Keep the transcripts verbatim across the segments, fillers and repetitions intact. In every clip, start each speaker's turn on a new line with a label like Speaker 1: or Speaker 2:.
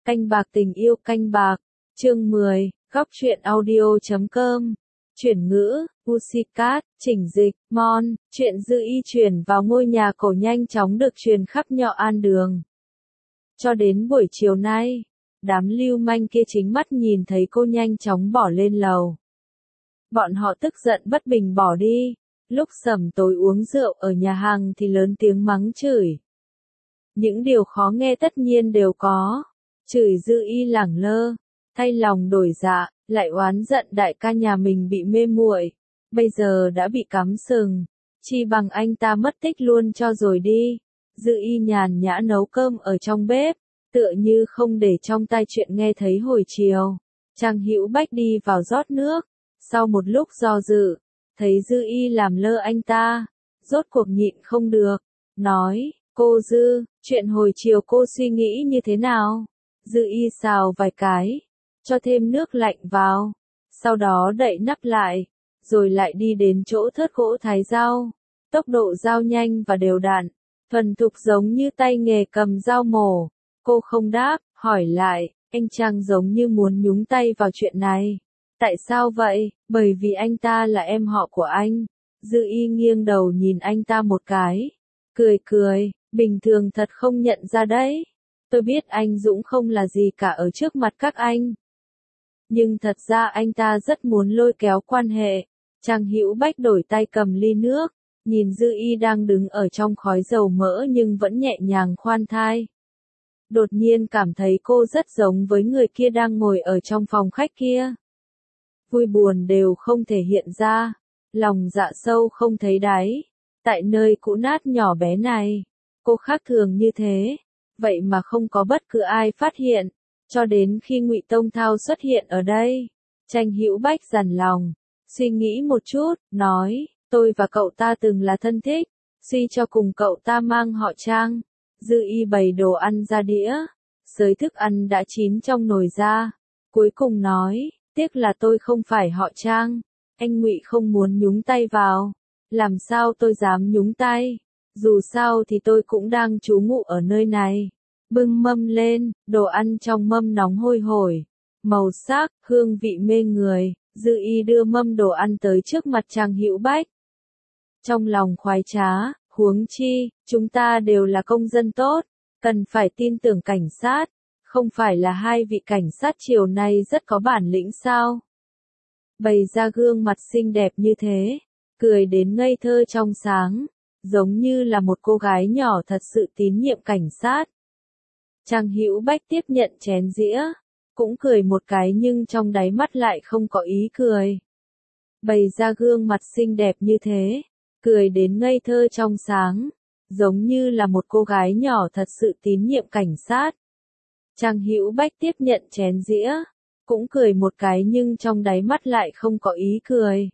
Speaker 1: Canh bạc tình yêu canh bạc, chương mười, góc truyện audio chấm com. Chuyển ngữ, Pussycat, chỉnh dịch, Mon, chuyện Dư Y chuyển vào ngôi nhà cổ nhanh chóng được truyền khắp Nho An Đường. Cho đến buổi chiều nay, đám lưu manh kia chính mắt nhìn thấy cô nhanh chóng bỏ lên lầu. Bọn họ tức giận bất bình bỏ đi, lúc Sẩm tối uống rượu ở nhà hàng thì lớn tiếng mắng chửi. Những điều khó nghe tất nhiên đều có, chửi Dư Y lẳng lơ, thay lòng đổi dạ, lại oán giận đại ca nhà mình bị mê muội, bây giờ đã bị cắm sừng, chi bằng anh ta mất tích luôn cho rồi đi. Dư Y nhàn nhã nấu cơm ở trong bếp, tựa như không để trong tai chuyện nghe thấy hồi chiều. Trang Hữu Bách đi vào rót nước, sau một lúc do dự, thấy Dư Y làm lơ anh ta, rốt cuộc nhịn không được, nói, cô Dư, chuyện hồi chiều cô suy nghĩ như thế nào? Dư Y xào vài cái, cho thêm nước lạnh vào, sau đó đậy nắp lại, rồi lại đi đến chỗ thớt gỗ thái rau. Tốc độ dao nhanh và đều đặn, thuần thục giống như tay nghề cầm dao mổ. Cô không đáp, hỏi lại, anh Trang giống như muốn nhúng tay vào chuyện này. Tại sao vậy? Bởi vì anh ta là em họ của anh. Dư Y nghiêng đầu nhìn anh ta một cái, cười cười, bình thường thật không nhận ra đấy. Tôi biết anh Dũng không là gì cả ở trước mặt các anh. Nhưng thật ra anh ta rất muốn lôi kéo quan hệ. Trang Hữu Bách đổi tay cầm ly nước, nhìn Dư Y đang đứng ở trong khói dầu mỡ nhưng vẫn nhẹ nhàng khoan thai. Đột nhiên cảm thấy cô rất giống với người kia đang ngồi ở trong phòng khách kia. Vui buồn đều không thể hiện ra, lòng dạ sâu không thấy đáy. Tại nơi cũ nát nhỏ bé này, cô khác thường như thế, vậy mà không có bất cứ ai phát hiện, cho đến khi Ngụy Tông Thao xuất hiện ở đây. Trang Hữu Bách dằn lòng, suy nghĩ một chút, nói, tôi và cậu ta từng là thân thích, suy cho cùng cậu ta mang họ Trang. Dư Y bày đồ ăn ra đĩa, xới thức ăn đã chín trong nồi ra, cuối cùng nói, tiếc là tôi không phải họ Trang, anh Ngụy không muốn nhúng tay vào, làm sao tôi dám nhúng tay, dù sao thì tôi cũng đang trú ngụ ở nơi này. Bưng mâm lên, đồ ăn trong mâm nóng hôi hổi, màu sắc, hương vị mê người. Dư Y đưa mâm đồ ăn tới trước mặt Trang Hữu Bách. Trong lòng khoái trá, huống chi, chúng ta đều là công dân tốt, cần phải tin tưởng cảnh sát, không phải là hai vị cảnh sát chiều nay rất có bản lĩnh sao? Bày ra gương mặt xinh đẹp như thế, cười đến ngây thơ trong sáng, giống như là một cô gái nhỏ thật sự tín nhiệm cảnh sát. Trang Hữu Bách tiếp nhận chén dĩa, cũng cười một cái nhưng trong đáy mắt lại không có ý cười. Bày ra gương mặt xinh đẹp như thế, cười đến ngây thơ trong sáng, giống như là một cô gái nhỏ thật sự tín nhiệm cảnh sát. Trang Hữu Bách tiếp nhận chén dĩa, cũng cười một cái nhưng trong đáy mắt lại không có ý cười.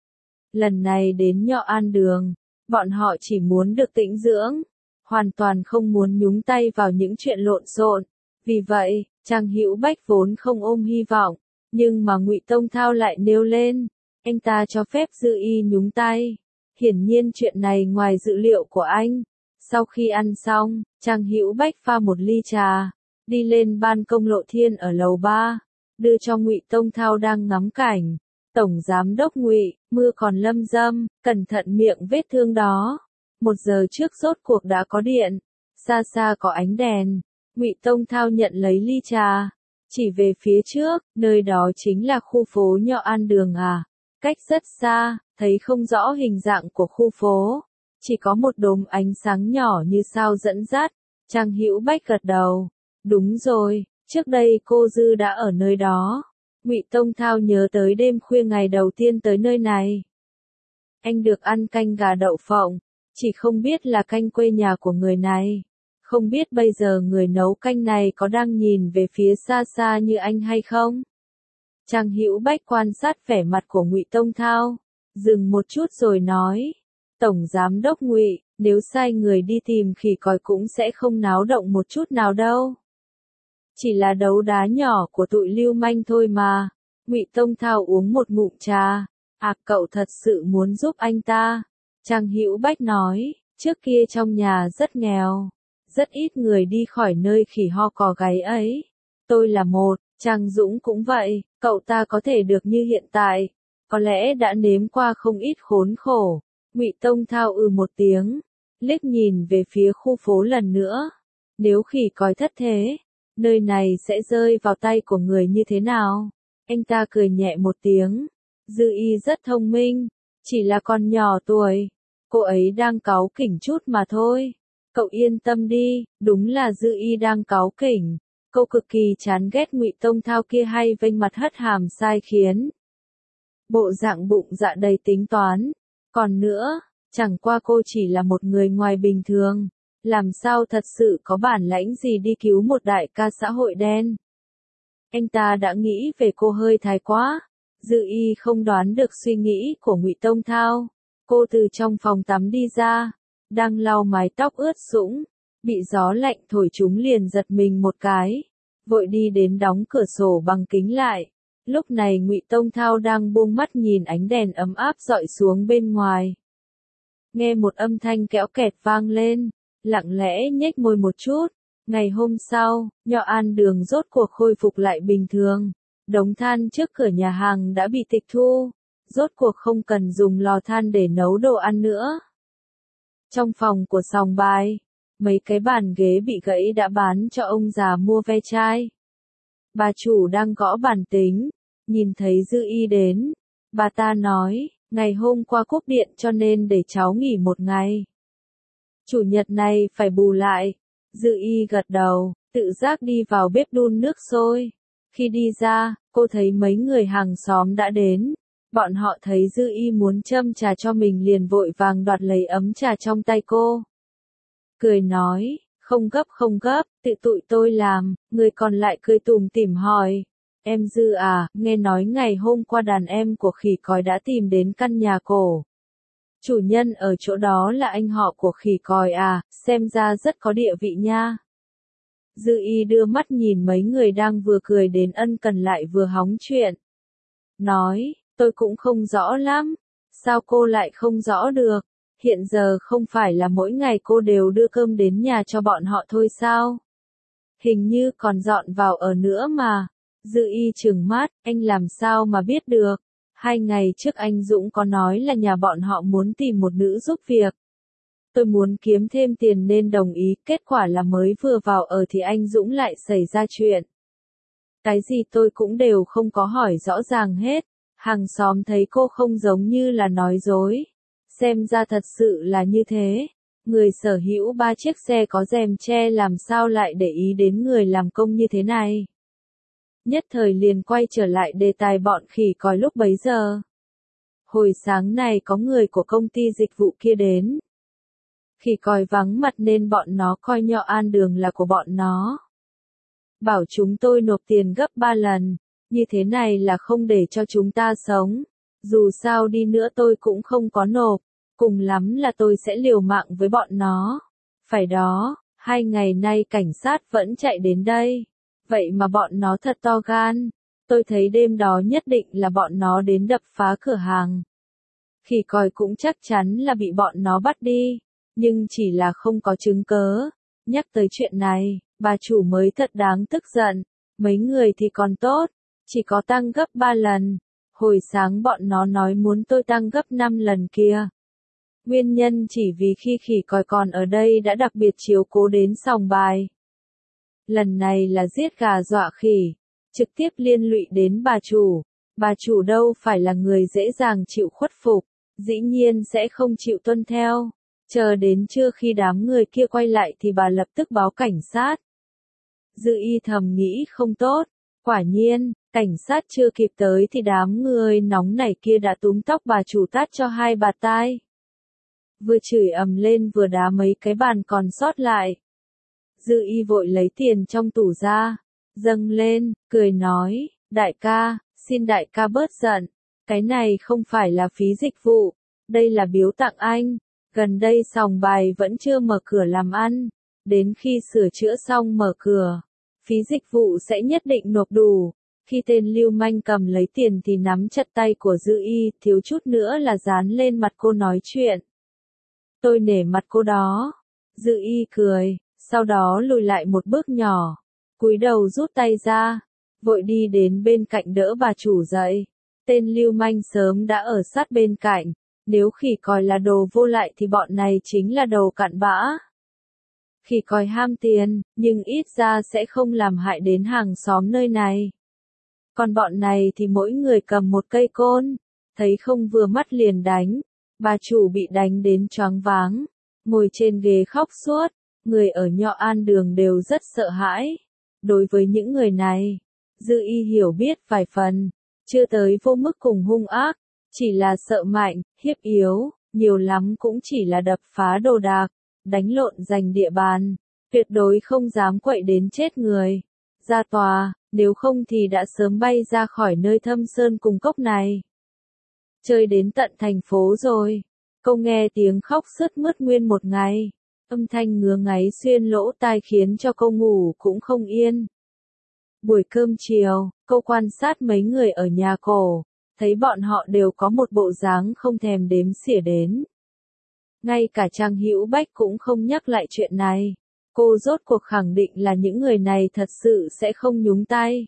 Speaker 1: Lần này đến Nho An Đường, bọn họ chỉ muốn được tĩnh dưỡng, hoàn toàn không muốn nhúng tay vào những chuyện lộn xộn. Vì vậy, Trang Hữu Bách vốn không ôm hy vọng, nhưng mà Ngụy Tông Thao lại nêu lên, anh ta cho phép Dư Y nhúng tay. Hiển nhiên chuyện này ngoài dự liệu của anh. Sau khi ăn xong, Trang Hữu Bách pha một ly trà, đi lên ban công lộ thiên ở lầu ba, đưa cho Ngụy Tông Thao đang ngắm cảnh. Tổng giám đốc Ngụy, mưa còn lâm dâm, cẩn thận miệng vết thương đó. Một giờ trước rốt cuộc đã có điện, xa xa có ánh đèn. Ngụy Tông Thao nhận lấy ly trà, chỉ về phía trước, nơi đó chính là khu phố Nho An Đường à. Cách rất xa, thấy không rõ hình dạng của khu phố, chỉ có một đốm ánh sáng nhỏ như sao dẫn dắt. Trang Hữu Bách gật đầu, đúng rồi, trước đây cô Dư đã ở nơi đó. Ngụy Tông Thao nhớ tới đêm khuya ngày đầu tiên tới nơi này. Anh được ăn canh gà đậu phộng, chỉ không biết là canh quê nhà của người này. Không biết bây giờ người nấu canh này có đang nhìn về phía xa xa như anh hay không? Trang Hữu Bách quan sát vẻ mặt của Ngụy Tông Thao, dừng một chút rồi nói, Tổng Giám đốc Ngụy, nếu sai người đi tìm khỉ còi cũng sẽ không náo động một chút nào đâu. Chỉ là đấu đá nhỏ của tụi lưu manh thôi mà. Ngụy Tông Thao uống một ngụm trà, à cậu thật sự muốn giúp anh ta. Trang Hữu Bách nói, trước kia trong nhà rất nghèo, rất ít người đi khỏi nơi khỉ ho cò gáy ấy. Tôi là một, Trang Dũng cũng vậy, cậu ta có thể được như hiện tại, có lẽ đã nếm qua không ít khốn khổ. Ngụy Tông Thao ừ một tiếng, liếc nhìn về phía khu phố lần nữa. Nếu khỉ còi thất thế, nơi này sẽ rơi vào tay của người như thế nào? Anh ta cười nhẹ một tiếng. Dư Y rất thông minh, chỉ là con nhỏ tuổi. Cô ấy đang cáu kỉnh chút mà thôi. Cậu yên tâm đi, đúng là Dư Y đang cáu kỉnh. Cô cực kỳ chán ghét Ngụy Tông Thao kia hay vênh mặt hất hàm sai khiến. Bộ dạng bụng dạ đầy tính toán. Còn nữa, chẳng qua cô chỉ là một người ngoài bình thường. Làm sao thật sự có bản lãnh gì đi cứu một đại ca xã hội đen. Anh ta đã nghĩ về cô hơi thái quá. Dư Y không đoán được suy nghĩ của Ngụy Tông Thao. Cô từ trong phòng tắm đi ra, đang lau mái tóc ướt sũng, bị gió lạnh thổi chúng liền giật mình một cái, vội đi đến đóng cửa sổ bằng kính lại. Lúc này Ngụy Tông Thao đang buông mắt nhìn ánh đèn ấm áp dọi xuống bên ngoài. Nghe một âm thanh kẽo kẹt vang lên, lặng lẽ nhếch môi một chút. Ngày hôm sau, Nho An Đường rốt cuộc khôi phục lại bình thường. Đống than trước cửa nhà hàng đã bị tịch thu, rốt cuộc không cần dùng lò than để nấu đồ ăn nữa. Trong phòng của sòng bài, mấy cái bàn ghế bị gãy đã bán cho ông già mua ve chai. Bà chủ đang gõ bàn tính, nhìn thấy Dư Y đến, bà ta nói, ngày hôm qua cúp điện cho nên để cháu nghỉ một ngày. Chủ nhật này phải bù lại. Dư Y gật đầu, tự giác đi vào bếp đun nước sôi. Khi đi ra, cô thấy mấy người hàng xóm đã đến. Bọn họ thấy Dư Y muốn châm trà cho mình liền vội vàng đoạt lấy ấm trà trong tay cô. Cười nói, không gấp không gấp, tự tụi tôi làm. Người còn lại cười tủm tỉm hỏi, em Dư à, nghe nói ngày hôm qua đàn em của khỉ còi đã tìm đến căn nhà cổ. Chủ nhân ở chỗ đó là anh họ của khỉ còi à, xem ra rất có địa vị nha. Dư Y đưa mắt nhìn mấy người đang vừa cười đến ân cần lại vừa hóng chuyện. Nói, tôi cũng không rõ lắm. Sao cô lại không rõ được? Hiện giờ không phải là mỗi ngày cô đều đưa cơm đến nhà cho bọn họ thôi sao? Hình như còn dọn vào ở nữa mà. Dư Y trừng mắt, anh làm sao mà biết được? Hai ngày trước anh Dũng có nói là nhà bọn họ muốn tìm một nữ giúp việc. Tôi muốn kiếm thêm tiền nên đồng ý, kết quả là mới vừa vào ở thì anh Dũng lại xảy ra chuyện. Cái gì tôi cũng đều không có hỏi rõ ràng hết. Hàng xóm thấy cô không giống như là nói dối. Xem ra thật sự là như thế. Người sở hữu ba chiếc xe có rèm che làm sao lại để ý đến người làm công như thế này. Nhất thời liền quay trở lại đề tài bọn khỉ còi lúc bấy giờ. Hồi sáng này có người của công ty dịch vụ kia đến. Khỉ còi vắng mặt nên bọn nó coi Nho An Đường là của bọn nó. Bảo chúng tôi nộp tiền gấp ba lần, như thế này là không để cho chúng ta sống. Dù sao đi nữa tôi cũng không có nộp, cùng lắm là tôi sẽ liều mạng với bọn nó. Phải đó, hai ngày nay cảnh sát vẫn chạy đến đây. Vậy mà bọn nó thật to gan. Tôi thấy đêm đó nhất định là bọn nó đến đập phá cửa hàng. Khỉ còi cũng chắc chắn là bị bọn nó bắt đi. Nhưng chỉ là không có chứng cớ. Nhắc tới chuyện này, bà chủ mới thật đáng tức giận. Mấy người thì còn tốt, chỉ có tăng gấp ba lần. Hồi sáng bọn nó nói muốn tôi tăng gấp năm lần kia. Nguyên nhân chỉ vì khi khỉ còi còn ở đây đã đặc biệt chiếu cố đến sòng bài. Lần này là giết gà dọa khỉ, trực tiếp liên lụy đến bà chủ. Bà chủ đâu phải là người dễ dàng chịu khuất phục, dĩ nhiên sẽ không chịu tuân theo. Chờ đến trưa khi đám người kia quay lại thì bà lập tức báo cảnh sát. Dư Y thầm nghĩ không tốt, quả nhiên, cảnh sát chưa kịp tới thì đám người nóng nảy kia đã túm tóc bà chủ tát cho hai bạt tai. Vừa chửi ầm lên vừa đá mấy cái bàn còn sót lại. Dư Y vội lấy tiền trong tủ ra, dâng lên, cười nói, đại ca, xin đại ca bớt giận, cái này không phải là phí dịch vụ, đây là biếu tặng anh, gần đây sòng bài vẫn chưa mở cửa làm ăn, đến khi sửa chữa xong mở cửa, phí dịch vụ sẽ nhất định nộp đủ. Khi tên lưu manh cầm lấy tiền thì nắm chặt tay của Dư Y, thiếu chút nữa là dán lên mặt cô nói chuyện. Tôi nể mặt cô đó. Dư Y cười, sau đó lùi lại một bước nhỏ. cúi đầu rút tay ra, vội đi đến bên cạnh đỡ bà chủ dậy. Tên lưu manh sớm đã ở sát bên cạnh, nếu khỉ còi là đồ vô lại thì bọn này chính là đồ cặn bã. Khỉ còi ham tiền, nhưng ít ra sẽ không làm hại đến hàng xóm nơi này. Còn bọn này thì mỗi người cầm một cây côn, thấy không vừa mắt liền đánh. Bà chủ bị đánh đến choáng váng, ngồi trên ghế khóc suốt, người ở Nho An Đường đều rất sợ hãi. Đối với những người này, Dư Y hiểu biết vài phần, chưa tới vô mức cùng hung ác, chỉ là sợ mạnh, hiếp yếu, nhiều lắm cũng chỉ là đập phá đồ đạc, đánh lộn giành địa bàn, tuyệt đối không dám quậy đến chết người. Ra tòa, nếu không thì đã sớm bay ra khỏi nơi thâm sơn cùng cốc này. Chơi đến tận thành phố rồi, cô nghe tiếng khóc sướt mướt nguyên một ngày, âm thanh ngứa ngáy xuyên lỗ tai khiến cho cô ngủ cũng không yên. Buổi cơm chiều, cô quan sát mấy người ở nhà cổ, thấy bọn họ đều có một bộ dáng không thèm đếm xỉa đến. Ngay cả Trang Hữu Bách cũng không nhắc lại chuyện này, cô rốt cuộc khẳng định là những người này thật sự sẽ không nhúng tay.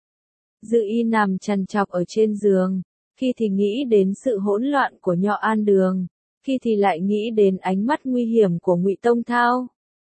Speaker 1: Dư Y nằm trằn trọc ở trên giường, khi thì nghĩ đến sự hỗn loạn của Nho An Đường, khi thì lại nghĩ đến ánh mắt nguy hiểm của Ngụy Tông Thao.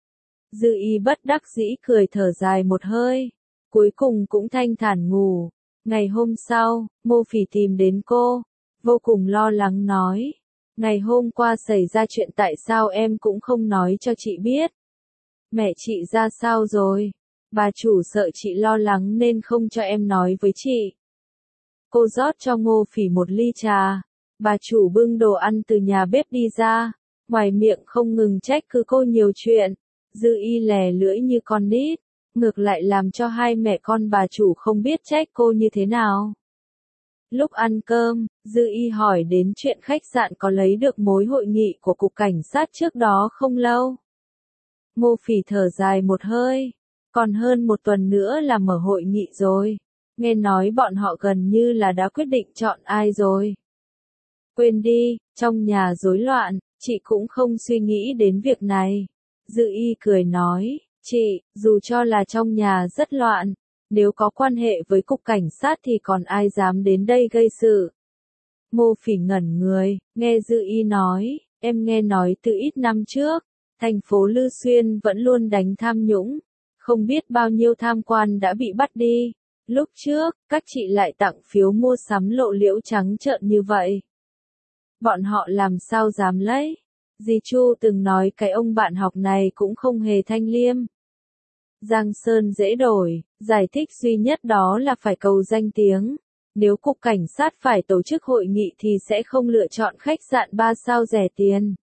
Speaker 1: Dư Y bất đắc dĩ cười thở dài một hơi, cuối cùng cũng thanh thản ngủ. Ngày hôm sau, Mô Phỉ tìm đến cô, vô cùng lo lắng nói, ngày hôm qua xảy ra chuyện tại sao em cũng không nói cho chị biết. Mẹ chị ra sao rồi? Bà chủ sợ chị lo lắng nên không cho em nói với chị. Cô rót cho Ngô Phỉ một ly trà, bà chủ bưng đồ ăn từ nhà bếp đi ra, ngoài miệng không ngừng trách cứ cô nhiều chuyện. Dư Y lè lưỡi như con nít, ngược lại làm cho hai mẹ con bà chủ không biết trách cô như thế nào. Lúc ăn cơm, Dư Y hỏi đến chuyện khách sạn có lấy được mối hội nghị của cục cảnh sát trước đó không lâu. Ngô Phỉ thở dài một hơi, còn hơn một tuần nữa là mở hội nghị rồi, nghe nói bọn họ gần như là đã quyết định chọn ai rồi. Quên đi, trong nhà rối loạn, chị cũng không suy nghĩ đến việc này. Dư Y cười nói, chị, dù cho là trong nhà rất loạn, nếu có quan hệ với cục cảnh sát thì còn ai dám đến đây gây sự. Ngô Phỉ ngẩn người, nghe Dư Y nói, em nghe nói từ ít năm trước, thành phố Lư Xuyên vẫn luôn đánh tham nhũng, không biết bao nhiêu tham quan đã bị bắt đi. Lúc trước, các chị lại tặng phiếu mua sắm lộ liễu trắng trợn như vậy. Bọn họ làm sao dám lấy? Dì Chu từng nói cái ông bạn học này cũng không hề thanh liêm. Giang Sơn dễ đổi, giải thích duy nhất đó là phải cầu danh tiếng. Nếu cục cảnh sát phải tổ chức hội nghị thì sẽ không lựa chọn khách sạn ba sao rẻ tiền.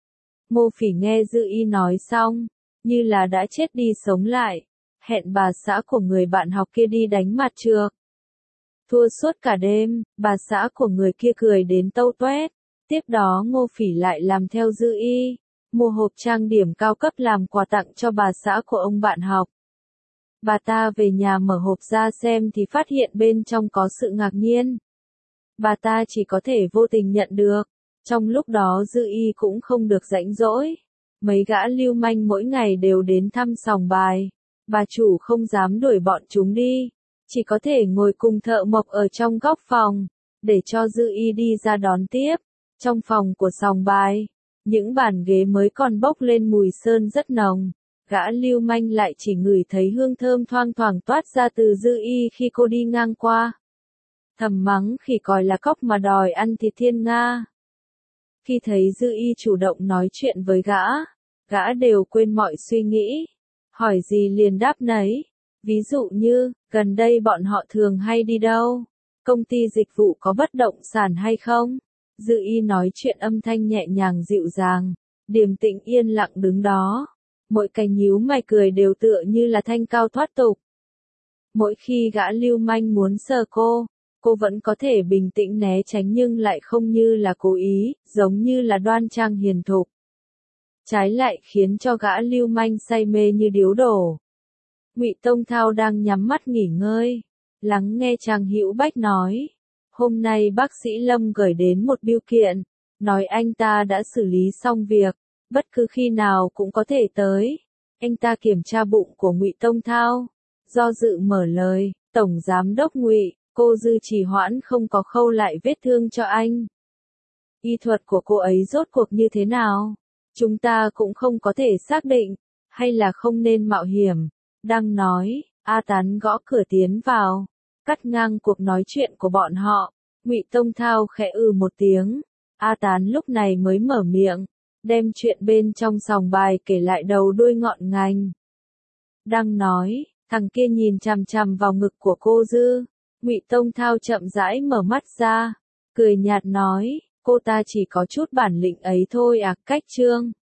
Speaker 1: Mô Phỉ nghe Dư Y nói xong, như là đã chết đi sống lại, hẹn bà xã của người bạn học kia đi đánh mặt trược. Thua suốt cả đêm, bà xã của người kia cười đến tâu toét. Tiếp đó Ngô Phỉ lại làm theo Dư Y, mua hộp trang điểm cao cấp làm quà tặng cho bà xã của ông bạn học. Bà ta về nhà mở hộp ra xem thì phát hiện bên trong có sự ngạc nhiên. Bà ta chỉ có thể vô tình nhận được. Trong lúc đó Dư Y cũng không được rảnh rỗi. Mấy gã lưu manh mỗi ngày đều đến thăm sòng bài. Bà chủ không dám đuổi bọn chúng đi, chỉ có thể ngồi cùng thợ mộc ở trong góc phòng, để cho Dư Y đi ra đón tiếp. Trong phòng của sòng bài, những bàn ghế mới còn bốc lên mùi sơn rất nồng. Gã lưu manh lại chỉ ngửi thấy hương thơm thoang thoảng toát ra từ Dư Y khi cô đi ngang qua. Thầm mắng khỉ còi là cóc mà đòi ăn thịt thiên nga. Khi thấy Dư Y chủ động nói chuyện với gã, gã đều quên mọi suy nghĩ. Hỏi gì liền đáp nấy. Ví dụ như, gần đây bọn họ thường hay đi đâu? Công ty dịch vụ có bất động sản hay không? Dư Y nói chuyện âm thanh nhẹ nhàng dịu dàng, điềm tĩnh yên lặng đứng đó. Mỗi cái nhíu mày cười đều tựa như là thanh cao thoát tục. Mỗi khi gã lưu manh muốn sờ cô, cô vẫn có thể bình tĩnh né tránh nhưng lại không như là cố ý, giống như là đoan trang hiền thục. Trái lại khiến cho gã lưu manh say mê như điếu đổ. Ngụy Tông Thao đang nhắm mắt nghỉ ngơi, lắng nghe Trang Hữu Bách nói. Hôm nay bác sĩ Lâm gửi đến một bưu kiện, nói anh ta đã xử lý xong việc, bất cứ khi nào cũng có thể tới. Anh ta kiểm tra bụng của Ngụy Tông Thao, Do dự mở lời, Tổng Giám đốc Ngụy, cô Dư trì hoãn không có khâu lại vết thương cho anh. Y thuật của cô ấy rốt cuộc như thế nào? Chúng ta cũng không có thể xác định, hay là không nên mạo hiểm. Đang nói, A Tán gõ cửa tiến vào, cắt ngang cuộc nói chuyện của bọn họ. Ngụy Tông Thao khẽ ừ một tiếng. A Tán lúc này mới mở miệng, đem chuyện bên trong sòng bài kể lại đầu đuôi ngọn ngành. Đang nói, thằng kia nhìn chằm chằm vào ngực của cô Dư. Ngụy Tông Thao chậm rãi mở mắt ra, cười nhạt nói, cô ta chỉ có chút bản lĩnh ấy thôi à, cách Trương.